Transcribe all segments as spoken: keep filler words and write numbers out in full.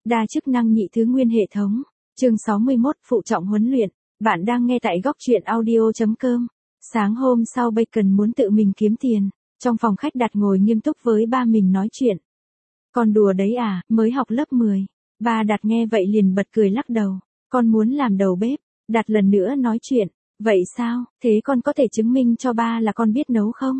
Đa chức năng nhị thứ nguyên hệ thống. Chương sáu mươi mốt, phụ trọng huấn luyện. Bạn đang nghe tại góc truyện audio chấm com. Sáng hôm sau Bacon muốn tự mình kiếm tiền. Trong phòng khách Đạt ngồi nghiêm túc với ba mình nói chuyện. Con đùa đấy à, mới học lớp mười. Ba Đạt nghe vậy liền bật cười lắc đầu. Con muốn làm đầu bếp. Đạt lần nữa nói chuyện. Vậy sao, thế con có thể chứng minh cho ba là con biết nấu không?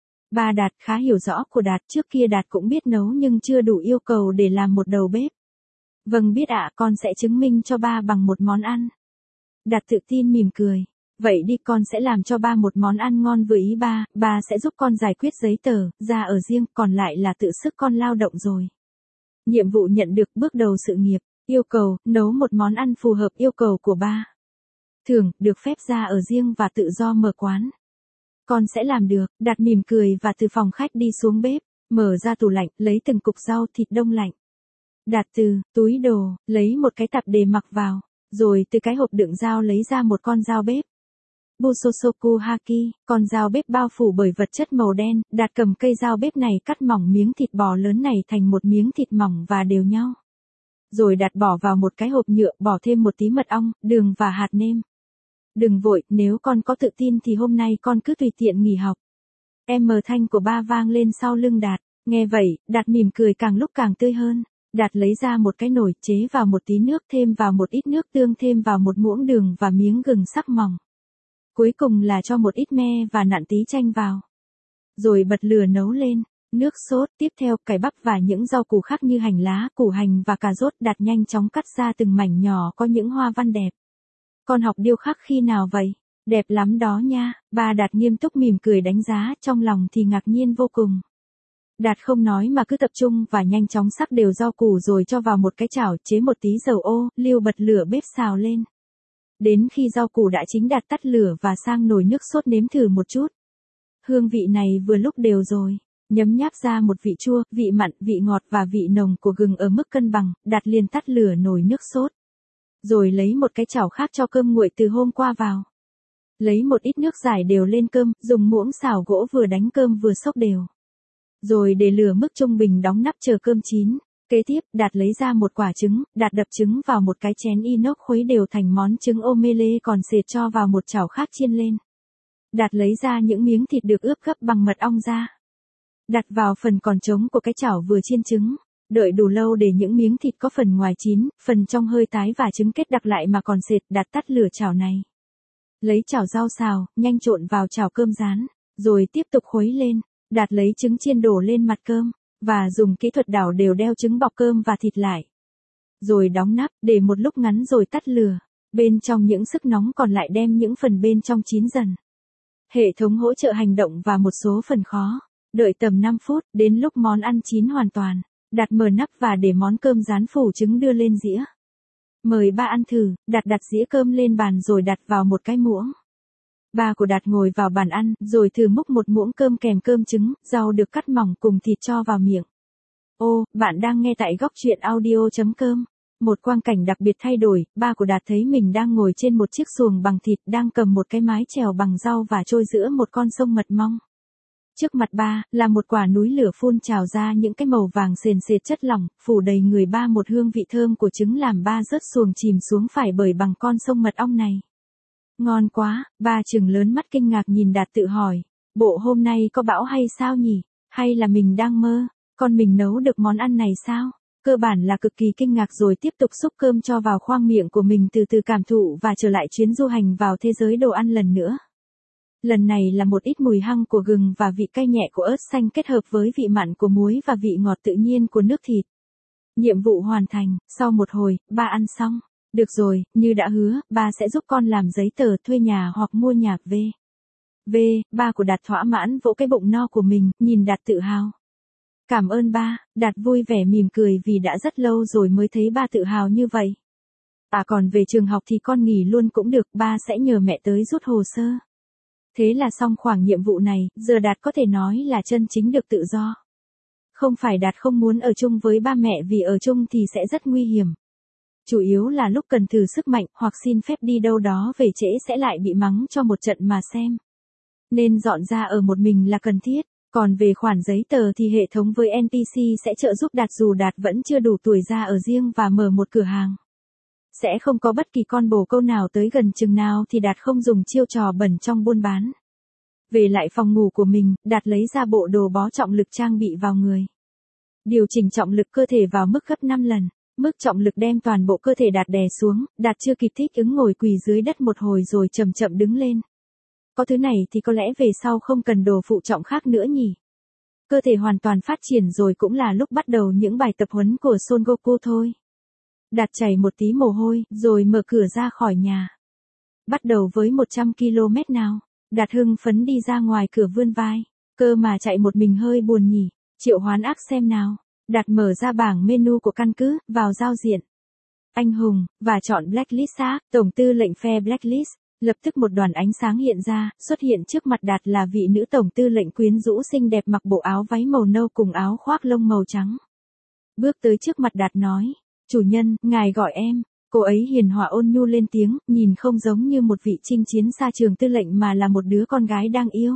Ba Đạt khá hiểu rõ của Đạt, trước kia Đạt cũng biết nấu nhưng chưa đủ yêu cầu để làm một đầu bếp. Vâng biết ạ, con sẽ chứng minh cho ba bằng một món ăn. Đạt tự tin mỉm cười. Vậy đi, con sẽ làm cho ba một món ăn ngon vừa ý ba, ba sẽ giúp con giải quyết giấy tờ, ra ở riêng, còn lại là tự sức con lao động rồi. Nhiệm vụ nhận được, bước đầu sự nghiệp, yêu cầu, nấu một món ăn phù hợp yêu cầu của ba. Thưởng, được phép ra ở riêng và tự do mở quán. Con sẽ làm được. Đạt mỉm cười và từ phòng khách đi xuống bếp, mở ra tủ lạnh, lấy từng cục rau thịt đông lạnh. Đạt từ túi đồ, lấy một cái tạp dề mặc vào, rồi từ cái hộp đựng dao lấy ra một con dao bếp. Busosoku Haki, con dao bếp bao phủ bởi vật chất màu đen. Đạt cầm cây dao bếp này cắt mỏng miếng thịt bò lớn này thành một miếng thịt mỏng và đều nhau. Rồi Đạt bỏ vào một cái hộp nhựa, bỏ thêm một tí mật ong, đường và hạt nêm. Đừng vội, nếu con có tự tin thì hôm nay con cứ tùy tiện nghỉ học. Em mờ thanh của ba vang lên sau lưng Đạt. Nghe vậy, Đạt mỉm cười càng lúc càng tươi hơn. Đạt lấy ra một cái nồi, chế vào một tí nước, thêm vào một ít nước tương, thêm vào một muỗng đường và miếng gừng sắc mỏng. Cuối cùng là cho một ít me và nặn tí chanh vào. Rồi bật lửa nấu lên. Nước sốt, tiếp theo cải bắp và những rau củ khác như hành lá, củ hành và cà rốt. Đạt nhanh chóng cắt ra từng mảnh nhỏ có những hoa văn đẹp. Con học điêu khắc khi nào vậy? Đẹp lắm đó nha. Ba Đạt nghiêm túc mỉm cười đánh giá, trong lòng thì ngạc nhiên vô cùng. Đạt không nói mà cứ tập trung và nhanh chóng sắc đều rau củ rồi cho vào một cái chảo, chế một tí dầu ô, liu bật lửa bếp xào lên. Đến khi rau củ đã chín Đạt tắt lửa và sang nồi nước sốt nếm thử một chút. Hương vị này vừa lúc đều rồi. Nhấm nháp ra một vị chua, vị mặn, vị ngọt và vị nồng của gừng ở mức cân bằng. Đạt liền tắt lửa nồi nước sốt. Rồi lấy một cái chảo khác cho cơm nguội từ hôm qua vào. Lấy một ít nước rải đều lên cơm, dùng muỗng xào gỗ vừa đánh cơm vừa xốc đều. Rồi để lửa mức trung bình đóng nắp chờ cơm chín. Kế tiếp, Đạt lấy ra một quả trứng, Đạt đập trứng vào một cái chén inox khuấy đều thành món trứng omelette, còn sệt cho vào một chảo khác chiên lên. Đạt lấy ra những miếng thịt được ướp gấp bằng mật ong ra. Đặt vào phần còn trống của cái chảo vừa chiên trứng. Đợi đủ lâu để những miếng thịt có phần ngoài chín, phần trong hơi tái và trứng kết đặc lại mà còn sệt. Đạt tắt lửa chảo này. Lấy chảo rau xào, nhanh trộn vào chảo cơm rán, rồi tiếp tục khuấy lên. Đạt lấy trứng chiên đổ lên mặt cơm, và dùng kỹ thuật đảo đều đeo trứng bọc cơm và thịt lại. Rồi đóng nắp, để một lúc ngắn rồi tắt lửa. Bên trong những sức nóng còn lại đem những phần bên trong chín dần. Hệ thống hỗ trợ hành động và một số phần khó. Đợi tầm năm phút, đến lúc món ăn chín hoàn toàn. Đạt mở nắp và để món cơm rán phủ trứng đưa lên dĩa. Mời ba ăn thử. Đạt đặt dĩa cơm lên bàn rồi đặt vào một cái muỗng. Ba của Đạt ngồi vào bàn ăn, rồi thử múc một muỗng cơm kèm cơm trứng, rau được cắt mỏng cùng thịt cho vào miệng. Ô, bạn đang nghe tại góc truyện audio chấm com. Một quang cảnh đặc biệt thay đổi, ba của Đạt thấy mình đang ngồi trên một chiếc xuồng bằng thịt, đang cầm một cái mái chèo bằng rau và trôi giữa một con sông mật mong. Trước mặt ba, là một quả núi lửa phun trào ra những cái màu vàng sền sệt chất lỏng, phủ đầy người ba một hương vị thơm của trứng làm ba rớt xuồng chìm xuống phải bởi bằng con sông mật ong này. Ngon quá, ba trừng lớn mắt kinh ngạc nhìn Đạt tự hỏi, bộ hôm nay có bão hay sao nhỉ, hay là mình đang mơ, con mình nấu được món ăn này sao? Cơ bản là cực kỳ kinh ngạc rồi tiếp tục xúc cơm cho vào khoang miệng của mình từ từ cảm thụ và trở lại chuyến du hành vào thế giới đồ ăn lần nữa. Lần này là một ít mùi hăng của gừng và vị cay nhẹ của ớt xanh kết hợp với vị mặn của muối và vị ngọt tự nhiên của nước thịt. Nhiệm vụ hoàn thành, sau một hồi, ba ăn xong. Được rồi, như đã hứa, ba sẽ giúp con làm giấy tờ thuê nhà hoặc mua nhà về. Về, ba của Đạt thỏa mãn vỗ cái bụng no của mình, nhìn Đạt tự hào. Cảm ơn ba, Đạt vui vẻ mỉm cười vì đã rất lâu rồi mới thấy ba tự hào như vậy. À còn về trường học thì con nghỉ luôn cũng được, ba sẽ nhờ mẹ tới rút hồ sơ. Thế là xong khoảng nhiệm vụ này, giờ Đạt có thể nói là chân chính được tự do. Không phải Đạt không muốn ở chung với ba mẹ vì ở chung thì sẽ rất nguy hiểm. Chủ yếu là lúc cần thử sức mạnh hoặc xin phép đi đâu đó về trễ sẽ lại bị mắng cho một trận mà xem. Nên dọn ra ở một mình là cần thiết. Còn về khoản giấy tờ thì hệ thống với en pê xê sẽ trợ giúp Đạt dù Đạt vẫn chưa đủ tuổi ra ở riêng và mở một cửa hàng. Sẽ không có bất kỳ con bồ câu nào tới gần chừng nào thì Đạt không dùng chiêu trò bẩn trong buôn bán. Về lại phòng ngủ của mình, Đạt lấy ra bộ đồ bó trọng lực trang bị vào người. Điều chỉnh trọng lực cơ thể vào mức gấp năm lần. Mức trọng lực đem toàn bộ cơ thể Đạt đè xuống, Đạt chưa kịp thích ứng ngồi quỳ dưới đất một hồi rồi chậm chậm đứng lên. Có thứ này thì có lẽ về sau không cần đồ phụ trọng khác nữa nhỉ. Cơ thể hoàn toàn phát triển rồi cũng là lúc bắt đầu những bài tập huấn của Son Goku thôi. Đạt chảy một tí mồ hôi, rồi mở cửa ra khỏi nhà. Bắt đầu với một trăm ki lô mét nào. Đạt hưng phấn đi ra ngoài cửa vươn vai. Cơ mà chạy một mình hơi buồn nhỉ. Triệu hoán ác xem nào. Đạt mở ra bảng menu của căn cứ, vào giao diện. Anh hùng, và chọn Blacklist ác, tổng tư lệnh phe Blacklist. Lập tức một đoàn ánh sáng hiện ra, xuất hiện trước mặt Đạt là vị nữ tổng tư lệnh quyến rũ xinh đẹp mặc bộ áo váy màu nâu cùng áo khoác lông màu trắng. Bước tới trước mặt Đạt nói, chủ nhân, ngài gọi em. Cô ấy hiền hòa ôn nhu lên tiếng, nhìn không giống như một vị chinh chiến xa trường tư lệnh mà là một đứa con gái đang yêu.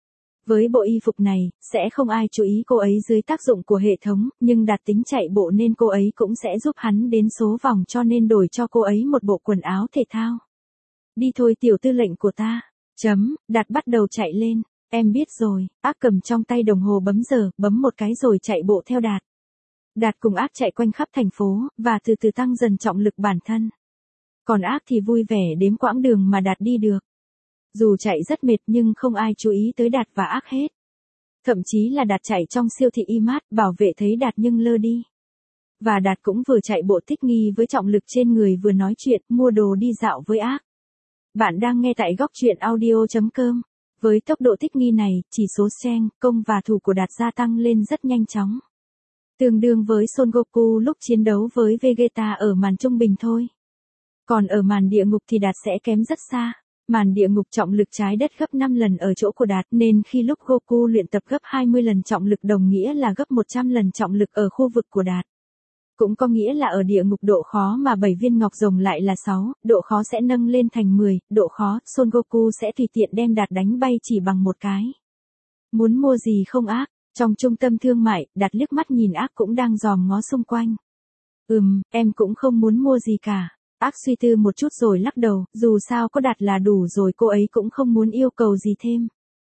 Với bộ y phục này, sẽ không ai chú ý cô ấy dưới tác dụng của hệ thống, nhưng Đạt tính chạy bộ nên cô ấy cũng sẽ giúp hắn đến số vòng cho nên đổi cho cô ấy một bộ quần áo thể thao. Đi thôi tiểu tư lệnh của ta. Chấm, Đạt bắt đầu chạy lên. Em biết rồi, ác cầm trong tay đồng hồ bấm giờ, bấm một cái rồi chạy bộ theo Đạt. Đạt cùng ác chạy quanh khắp thành phố, và từ từ tăng dần trọng lực bản thân. Còn ác thì vui vẻ đếm quãng đường mà Đạt đi được. Dù chạy rất mệt nhưng không ai chú ý tới Đạt và ác hết. Thậm chí là Đạt chạy trong siêu thị i-mart, bảo vệ thấy Đạt nhưng lơ đi. Và Đạt cũng vừa chạy bộ thích nghi với trọng lực trên người vừa nói chuyện, mua đồ đi dạo với ác. Bạn đang nghe tại góc truyện audio chấm com. Với tốc độ thích nghi này, chỉ số strength, công và thủ của Đạt gia tăng lên rất nhanh chóng. Tương đương với Son Goku lúc chiến đấu với Vegeta ở màn trung bình thôi. Còn ở màn địa ngục thì Đạt sẽ kém rất xa. Màn địa ngục trọng lực trái đất gấp năm lần ở chỗ của Đạt nên khi lúc Goku luyện tập gấp hai mươi lần trọng lực đồng nghĩa là gấp một trăm lần trọng lực ở khu vực của Đạt. Cũng có nghĩa là ở địa ngục độ khó mà bảy viên ngọc rồng lại là sáu, độ khó sẽ nâng lên thành mười, độ khó, Son Goku sẽ tùy tiện đem Đạt đánh bay chỉ bằng một cái. Muốn mua gì không ác? Trong trung tâm thương mại, Đạt liếc mắt nhìn ác cũng đang dòm ngó xung quanh. Ừm, em cũng không muốn mua gì cả. Ác suy tư một chút rồi lắc đầu, dù sao có Đạt là đủ rồi cô ấy cũng không muốn yêu cầu gì thêm.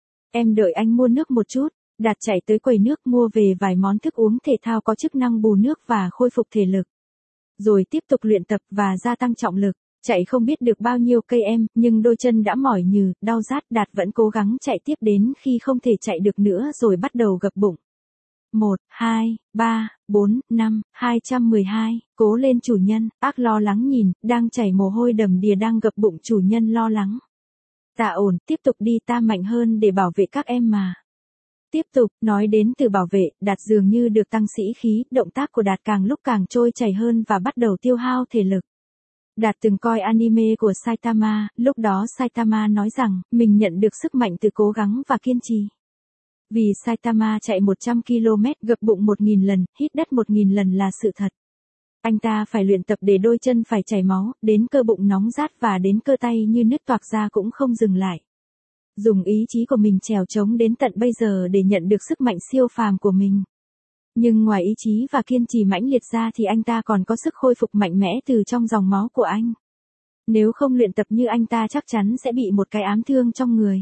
Em đợi anh mua nước một chút. Đạt chạy tới quầy nước mua về vài món thức uống thể thao có chức năng bù nước và khôi phục thể lực. Rồi tiếp tục luyện tập và gia tăng trọng lực. Chạy không biết được bao nhiêu cây em, nhưng đôi chân đã mỏi nhừ, đau rát. Đạt vẫn cố gắng chạy tiếp đến khi không thể chạy được nữa rồi bắt đầu gập bụng. một, hai, ba, bốn, năm, hai trăm mười hai, cố lên chủ nhân, ác lo lắng nhìn, đang chảy mồ hôi đầm đìa đang gập bụng chủ nhân lo lắng. Tạ ổn, tiếp tục đi ta mạnh hơn để bảo vệ các em mà. Tiếp tục, nói đến từ bảo vệ, Đạt dường như được tăng sĩ khí, động tác của Đạt càng lúc càng trôi chảy hơn và bắt đầu tiêu hao thể lực. Đạt từng coi anime của Saitama, lúc đó Saitama nói rằng, mình nhận được sức mạnh từ cố gắng và kiên trì. Vì Saitama chạy một trăm ki lô mét, gập bụng một nghìn lần, hít đất một nghìn lần là sự thật. Anh ta phải luyện tập để đôi chân phải chảy máu, đến cơ bụng nóng rát và đến cơ tay như nứt toạc ra cũng không dừng lại. Dùng ý chí của mình trèo trống đến tận bây giờ để nhận được sức mạnh siêu phàm của mình. Nhưng ngoài ý chí và kiên trì mãnh liệt ra thì anh ta còn có sức khôi phục mạnh mẽ từ trong dòng máu của anh. Nếu không luyện tập như anh ta chắc chắn sẽ bị một cái ám thương trong người.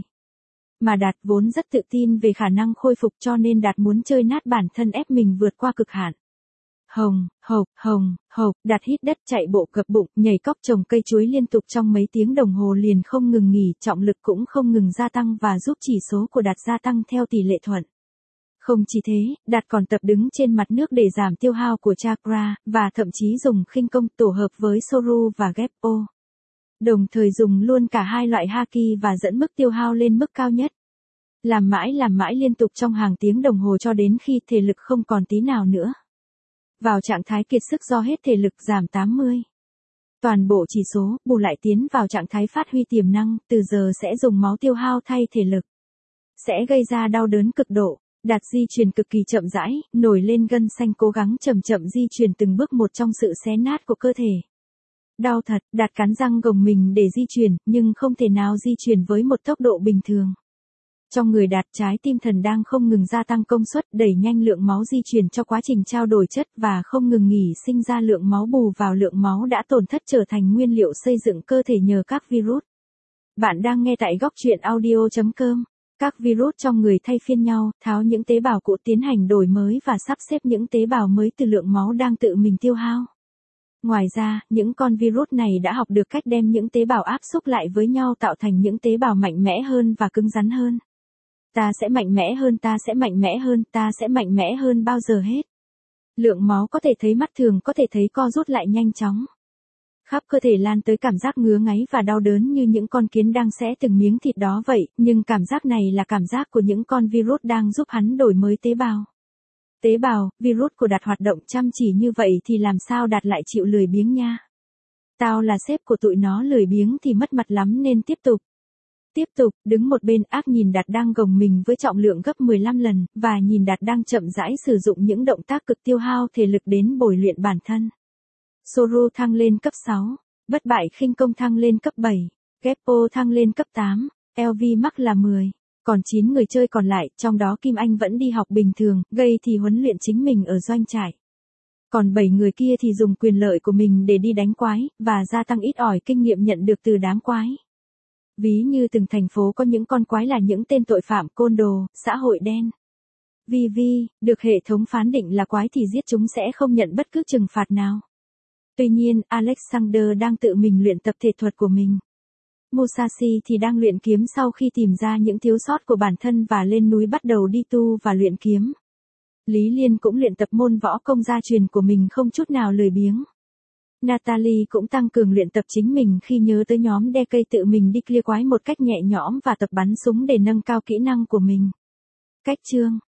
Mà Đạt vốn rất tự tin về khả năng khôi phục cho nên Đạt muốn chơi nát bản thân ép mình vượt qua cực hạn. Hồng, hộc, hồng, hộc, Đạt hít đất chạy bộ gập bụng, nhảy cóc trồng cây chuối liên tục trong mấy tiếng đồng hồ liền không ngừng nghỉ, trọng lực cũng không ngừng gia tăng và giúp chỉ số của Đạt gia tăng theo tỷ lệ thuận. Không chỉ thế, Đạt còn tập đứng trên mặt nước để giảm tiêu hao của chakra, và thậm chí dùng khinh công tổ hợp với Soru và Geppo. Đồng thời dùng luôn cả hai loại haki và dẫn mức tiêu hao lên mức cao nhất. Làm mãi làm mãi liên tục trong hàng tiếng đồng hồ cho đến khi thể lực không còn tí nào nữa. Vào trạng thái kiệt sức do hết thể lực giảm tám mươi. Toàn bộ chỉ số, bù lại tiến vào trạng thái phát huy tiềm năng, từ giờ sẽ dùng máu tiêu hao thay thể lực. Sẽ gây ra đau đớn cực độ. Đạt di chuyển cực kỳ chậm rãi, nổi lên gân xanh cố gắng chậm chậm di chuyển từng bước một trong sự xé nát của cơ thể. Đau thật, Đạt cắn răng gồng mình để di chuyển, nhưng không thể nào di chuyển với một tốc độ bình thường. Trong người Đạt, trái tim thần đang không ngừng gia tăng công suất, đẩy nhanh lượng máu di chuyển cho quá trình trao đổi chất và không ngừng nghỉ sinh ra lượng máu bù vào lượng máu đã tổn thất trở thành nguyên liệu xây dựng cơ thể nhờ các virus. Bạn đang nghe tại góc truyện audio chấm com. Các virus trong người thay phiên nhau, tháo những tế bào cũ tiến hành đổi mới và sắp xếp những tế bào mới từ lượng máu đang tự mình tiêu hao. Ngoài ra, những con virus này đã học được cách đem những tế bào áp xúc lại với nhau tạo thành những tế bào mạnh mẽ hơn và cứng rắn hơn. Ta sẽ mạnh mẽ hơn, ta sẽ mạnh mẽ hơn, ta sẽ mạnh mẽ hơn bao giờ hết. Lượng máu có thể thấy mắt thường có thể thấy co rút lại nhanh chóng. Khắp cơ thể lan tới cảm giác ngứa ngáy và đau đớn như những con kiến đang xé từng miếng thịt đó vậy, nhưng cảm giác này là cảm giác của những con virus đang giúp hắn đổi mới tế bào. Tế bào, virus của Đạt hoạt động chăm chỉ như vậy thì làm sao Đạt lại chịu lười biếng nha. Tao là sếp của tụi nó, lười biếng thì mất mặt lắm nên tiếp tục. Tiếp tục, đứng một bên ác nhìn Đạt đang gồng mình với trọng lượng gấp mười lăm lần, và nhìn Đạt đang chậm rãi sử dụng những động tác cực tiêu hao thể lực đến bồi luyện bản thân. Soru thăng lên cấp sáu, bất bại khinh công thăng lên cấp bảy, Geppo thăng lên cấp tám, lờ vê Max là mười. Còn chín người chơi còn lại, trong đó Kim Anh vẫn đi học bình thường, Gây thì huấn luyện chính mình ở doanh trại. Còn bảy người kia thì dùng quyền lợi của mình để đi đánh quái, và gia tăng ít ỏi kinh nghiệm nhận được từ đám quái. Ví như từng thành phố có những con quái là những tên tội phạm côn đồ, xã hội đen. vê vê, được hệ thống phán định là quái thì giết chúng sẽ không nhận bất cứ trừng phạt nào. Tuy nhiên, Alexander đang tự mình luyện tập thể thuật của mình. Musashi thì đang luyện kiếm sau khi tìm ra những thiếu sót của bản thân và lên núi bắt đầu đi tu và luyện kiếm. Lý Liên cũng luyện tập môn võ công gia truyền của mình không chút nào lười biếng. Natalie cũng tăng cường luyện tập chính mình khi nhớ tới nhóm đe cây tự mình đi clear quái một cách nhẹ nhõm và tập bắn súng để nâng cao kỹ năng của mình. Cách chương